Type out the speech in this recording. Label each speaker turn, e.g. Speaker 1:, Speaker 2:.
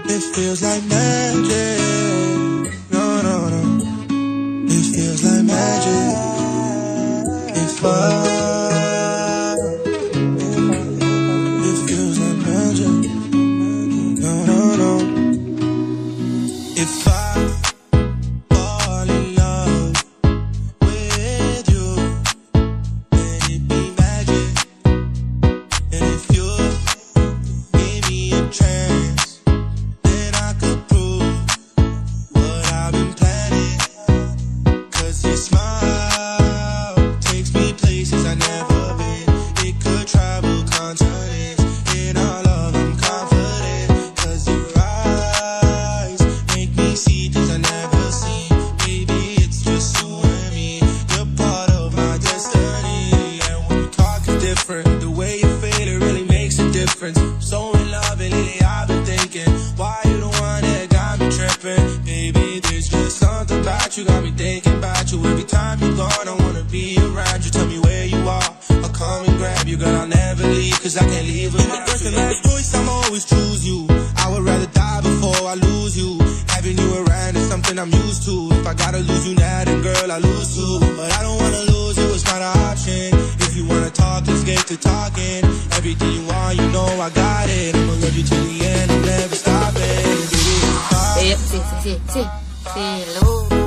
Speaker 1: It feels like magic. No, no, no. It feels like magic. If it feels like magic. No, no, no. If I fall in love with you, then it be magic. And if you give me a chance, then I could prove what I've been planning. 'Cause your smile takes me places I've never been. It could travel continents. In all of them confident. 'Cause your eyes make me see things I never seen. Baby, it's just you and me. You're part of my destiny. And when you talk is different. The way you feel, it really makes a difference. So in love and lately I've been thinking, why you the one that got me tripping? Baby, there's just something about you, got me thinking about you. Every time you're gone, I wanna be around you. Tell me where you are, I'll come and grab you. Girl, I'll never leave, 'cause I can't leave without you. First and last choice, I'ma always choose you. I would rather die before I lose you. Having you around is something I'm used to. If I gotta lose you now, then girl, I lose too. But I don't wanna lose you, it's not an option. If you wanna talk, let's get to talking. Everything you want, you know I got it. I'ma love you till the end, I'm never stopping. Baby,
Speaker 2: Sí, sí, sí, sí, sí, sí, hello.